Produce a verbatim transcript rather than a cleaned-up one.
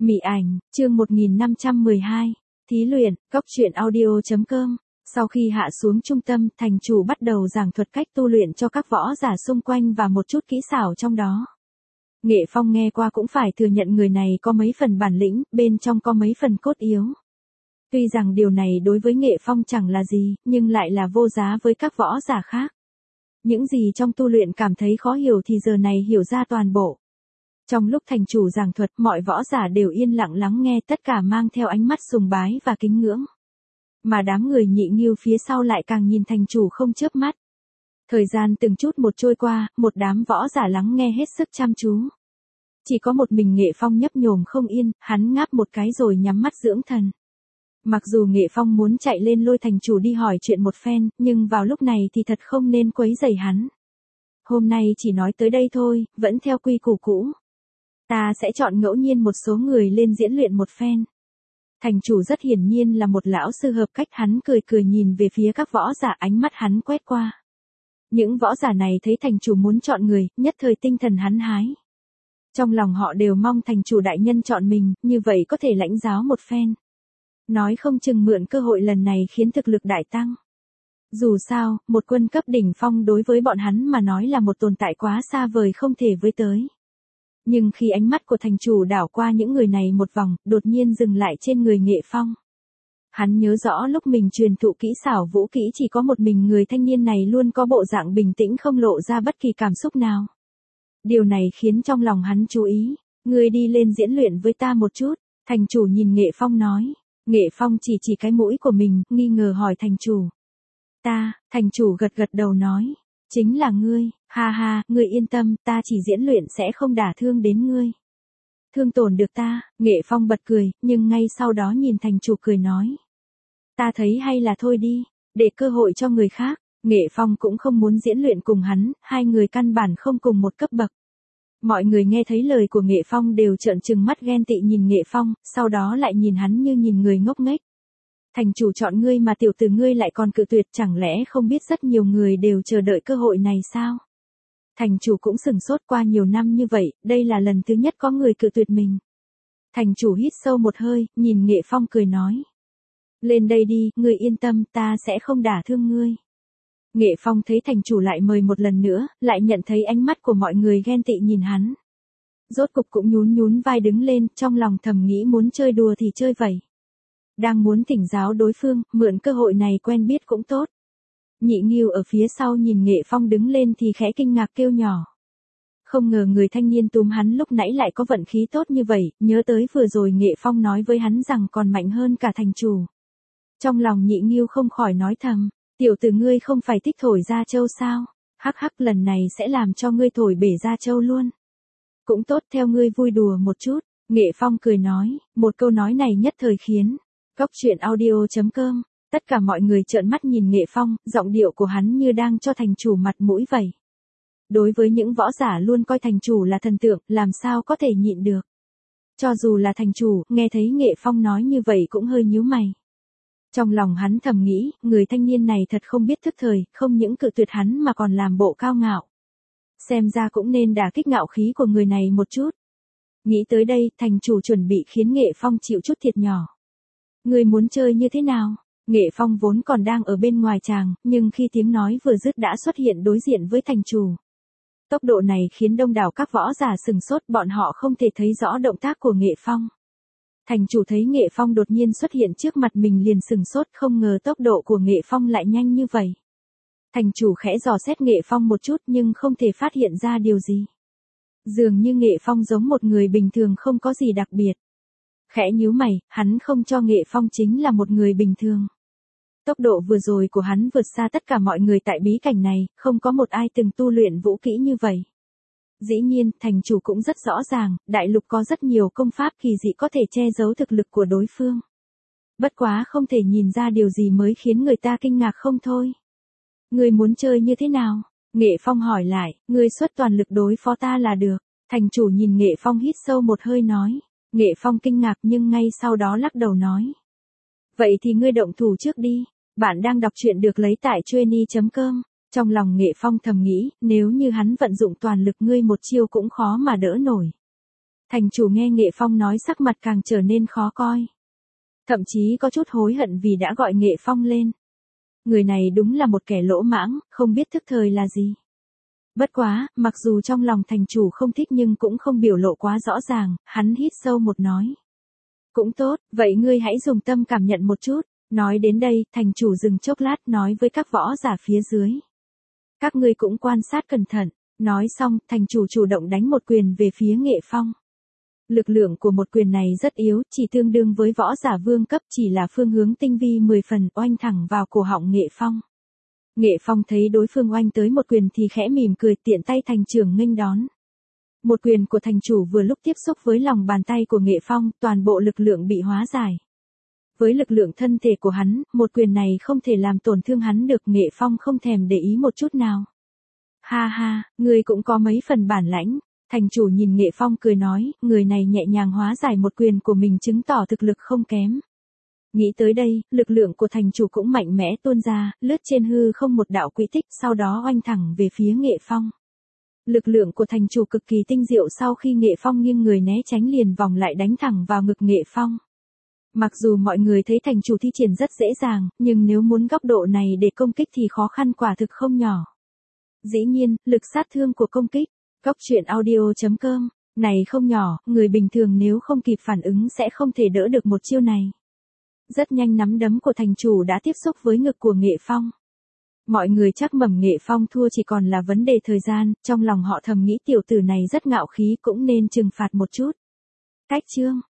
Mị ảnh, chương một nghìn năm trăm mười hai, thí luyện, góc truyện audio chấm com. Sau khi hạ xuống trung tâm, thành chủ bắt đầu giảng thuật cách tu luyện cho các võ giả xung quanh và một chút kỹ xảo trong đó. Nghệ Phong nghe qua cũng phải thừa nhận người này có mấy phần bản lĩnh, bên trong có mấy phần cốt yếu. Tuy rằng điều này đối với Nghệ Phong chẳng là gì, nhưng lại là vô giá với các võ giả khác. Những gì trong tu luyện cảm thấy khó hiểu thì giờ này hiểu ra toàn bộ. Trong lúc thành chủ giảng thuật, mọi võ giả đều yên lặng lắng nghe, tất cả mang theo ánh mắt sùng bái và kính ngưỡng. Mà đám người Nhị Nghiêu phía sau lại càng nhìn thành chủ không chớp mắt. Thời gian từng chút một trôi qua, một đám võ giả lắng nghe hết sức chăm chú. Chỉ có một mình Nghệ Phong nhấp nhổm không yên, hắn ngáp một cái rồi nhắm mắt dưỡng thần. Mặc dù Nghệ Phong muốn chạy lên lôi thành chủ đi hỏi chuyện một phen, nhưng vào lúc này thì thật không nên quấy rầy hắn. Hôm nay chỉ nói tới đây thôi, vẫn theo quy củ cũ. Ta sẽ chọn ngẫu nhiên một số người lên diễn luyện một phen. Thành chủ rất hiển nhiên là một lão sư hợp cách, hắn cười cười nhìn về phía các võ giả, ánh mắt hắn quét qua. Những võ giả này thấy thành chủ muốn chọn người, nhất thời tinh thần hắn hái. Trong lòng họ đều mong thành chủ đại nhân chọn mình, như vậy có thể lãnh giáo một phen. Nói không chừng mượn cơ hội lần này khiến thực lực đại tăng. Dù sao, một quân cấp đỉnh phong đối với bọn hắn mà nói là một tồn tại quá xa vời không thể với tới. Nhưng khi ánh mắt của thành chủ đảo qua những người này một vòng, đột nhiên dừng lại trên người Nghệ Phong. Hắn nhớ rõ lúc mình truyền thụ kỹ xảo vũ kỹ chỉ có một mình người thanh niên này luôn có bộ dạng bình tĩnh không lộ ra bất kỳ cảm xúc nào. Điều này khiến trong lòng hắn chú ý. Ngươi đi lên diễn luyện với ta một chút, thành chủ nhìn Nghệ Phong nói. Nghệ Phong chỉ chỉ cái mũi của mình, nghi ngờ hỏi thành chủ. Ta, thành chủ gật gật đầu nói. Chính là ngươi, ha ha, ngươi yên tâm, ta chỉ diễn luyện sẽ không đả thương đến ngươi. Thương tổn được ta, Nghệ Phong bật cười, nhưng ngay sau đó nhìn thành chủ cười nói. Ta thấy hay là thôi đi, để cơ hội cho người khác. Nghệ Phong cũng không muốn diễn luyện cùng hắn, hai người căn bản không cùng một cấp bậc. Mọi người nghe thấy lời của Nghệ Phong đều trợn trừng mắt ghen tị nhìn Nghệ Phong, sau đó lại nhìn hắn như nhìn người ngốc nghếch. Thành chủ chọn ngươi mà tiểu tử ngươi lại còn cự tuyệt, chẳng lẽ không biết rất nhiều người đều chờ đợi cơ hội này sao? Thành chủ cũng sừng sốt, qua nhiều năm như vậy, đây là lần thứ nhất có người cự tuyệt mình. Thành chủ hít sâu một hơi, nhìn Nghệ Phong cười nói. Lên đây đi, ngươi yên tâm, ta sẽ không đả thương ngươi. Nghệ Phong thấy thành chủ lại mời một lần nữa, lại nhận thấy ánh mắt của mọi người ghen tị nhìn hắn. Rốt cục cũng nhún nhún vai đứng lên, trong lòng thầm nghĩ muốn chơi đùa thì chơi vậy. Đang muốn thỉnh giáo đối phương, mượn cơ hội này quen biết cũng tốt. Nhị Nghiêu ở phía sau nhìn Nghệ Phong đứng lên thì khẽ kinh ngạc kêu nhỏ. Không ngờ người thanh niên túm hắn lúc nãy lại có vận khí tốt như vậy, nhớ tới vừa rồi Nghệ Phong nói với hắn rằng còn mạnh hơn cả thành chủ. Trong lòng Nhị Nghiêu không khỏi nói thầm, tiểu tử ngươi không phải thích thổi ra châu sao, hắc hắc lần này sẽ làm cho ngươi thổi bể ra châu luôn. Cũng tốt, theo ngươi vui đùa một chút, Nghệ Phong cười nói, một câu nói này nhất thời khiến góc truyện audio chấm com, tất cả mọi người trợn mắt nhìn Nghệ Phong, giọng điệu của hắn như đang cho thành chủ mặt mũi vậy. Đối với những võ giả luôn coi thành chủ là thần tượng, làm sao có thể nhịn được. Cho dù là thành chủ, nghe thấy Nghệ Phong nói như vậy cũng hơi nhíu mày. Trong lòng hắn thầm nghĩ, người thanh niên này thật không biết thức thời, không những cự tuyệt hắn mà còn làm bộ cao ngạo. Xem ra cũng nên đả kích ngạo khí của người này một chút. Nghĩ tới đây, thành chủ chuẩn bị khiến Nghệ Phong chịu chút thiệt nhỏ. Người muốn chơi như thế nào? Nghệ Phong vốn còn đang ở bên ngoài tràng, nhưng khi tiếng nói vừa dứt đã xuất hiện đối diện với thành chủ. Tốc độ này khiến đông đảo các võ giả sừng sốt, bọn họ không thể thấy rõ động tác của Nghệ Phong. Thành chủ thấy Nghệ Phong đột nhiên xuất hiện trước mặt mình liền sừng sốt, không ngờ tốc độ của Nghệ Phong lại nhanh như vậy. Thành chủ khẽ dò xét Nghệ Phong một chút nhưng không thể phát hiện ra điều gì. Dường như Nghệ Phong giống một người bình thường không có gì đặc biệt. Khẽ nhíu mày, hắn không cho Nghệ Phong chính là một người bình thường. Tốc độ vừa rồi của hắn vượt xa tất cả mọi người tại bí cảnh này, không có một ai từng tu luyện vũ kỹ như vậy. Dĩ nhiên, thành chủ cũng rất rõ ràng, đại lục có rất nhiều công pháp kỳ dị có thể che giấu thực lực của đối phương. Bất quá không thể nhìn ra điều gì mới khiến người ta kinh ngạc không thôi. Ngươi muốn chơi như thế nào? Nghệ Phong hỏi lại, ngươi xuất toàn lực đối phó ta là được. Thành chủ nhìn Nghệ Phong hít sâu một hơi nói. Nghệ Phong kinh ngạc nhưng ngay sau đó lắc đầu nói. Vậy thì ngươi động thủ trước đi, bạn đang đọc truyện được lấy tại chuyenny chấm com. Trong lòng Nghệ Phong thầm nghĩ, nếu như hắn vận dụng toàn lực ngươi một chiêu cũng khó mà đỡ nổi. Thành chủ nghe Nghệ Phong nói sắc mặt càng trở nên khó coi. Thậm chí có chút hối hận vì đã gọi Nghệ Phong lên. Người này đúng là một kẻ lỗ mãng, không biết thức thời là gì. Bất quá, mặc dù trong lòng thành chủ không thích nhưng cũng không biểu lộ quá rõ ràng, hắn hít sâu một nói. Cũng tốt, vậy ngươi hãy dùng tâm cảm nhận một chút. Nói đến đây, thành chủ dừng chốc lát nói với các võ giả phía dưới. Các ngươi cũng quan sát cẩn thận. Nói xong, thành chủ chủ động đánh một quyền về phía Nghệ Phong. Lực lượng của một quyền này rất yếu, chỉ tương đương với võ giả vương cấp, chỉ là phương hướng tinh vi mười phần, oanh thẳng vào cổ họng Nghệ Phong. Nghệ Phong thấy đối phương oanh tới một quyền thì khẽ mỉm cười, tiện tay thành trưởng nghênh đón. Một quyền của thành chủ vừa lúc tiếp xúc với lòng bàn tay của Nghệ Phong, toàn bộ lực lượng bị hóa giải. Với lực lượng thân thể của hắn, một quyền này không thể làm tổn thương hắn được, Nghệ Phong không thèm để ý một chút nào. Ha ha, ngươi cũng có mấy phần bản lãnh. Thành chủ nhìn Nghệ Phong cười nói, người này nhẹ nhàng hóa giải một quyền của mình chứng tỏ thực lực không kém. Nghĩ tới đây, lực lượng của thành chủ cũng mạnh mẽ tuôn ra, lướt trên hư không một đạo quỹ tích, sau đó oanh thẳng về phía Nghệ Phong. Lực lượng của thành chủ cực kỳ tinh diệu, sau khi Nghệ Phong nghiêng người né tránh liền vòng lại đánh thẳng vào ngực Nghệ Phong. Mặc dù mọi người thấy thành chủ thi triển rất dễ dàng, nhưng nếu muốn góc độ này để công kích thì khó khăn quả thực không nhỏ. Dĩ nhiên, lực sát thương của công kích, Góc truyện audio chấm com, này không nhỏ, người bình thường nếu không kịp phản ứng sẽ không thể đỡ được một chiêu này. Rất nhanh nắm đấm của thành chủ đã tiếp xúc với ngực của Nghệ Phong. Mọi người chắc mẩm Nghệ Phong thua chỉ còn là vấn đề thời gian, trong lòng họ thầm nghĩ tiểu tử này rất ngạo khí, cũng nên trừng phạt một chút. Cách chương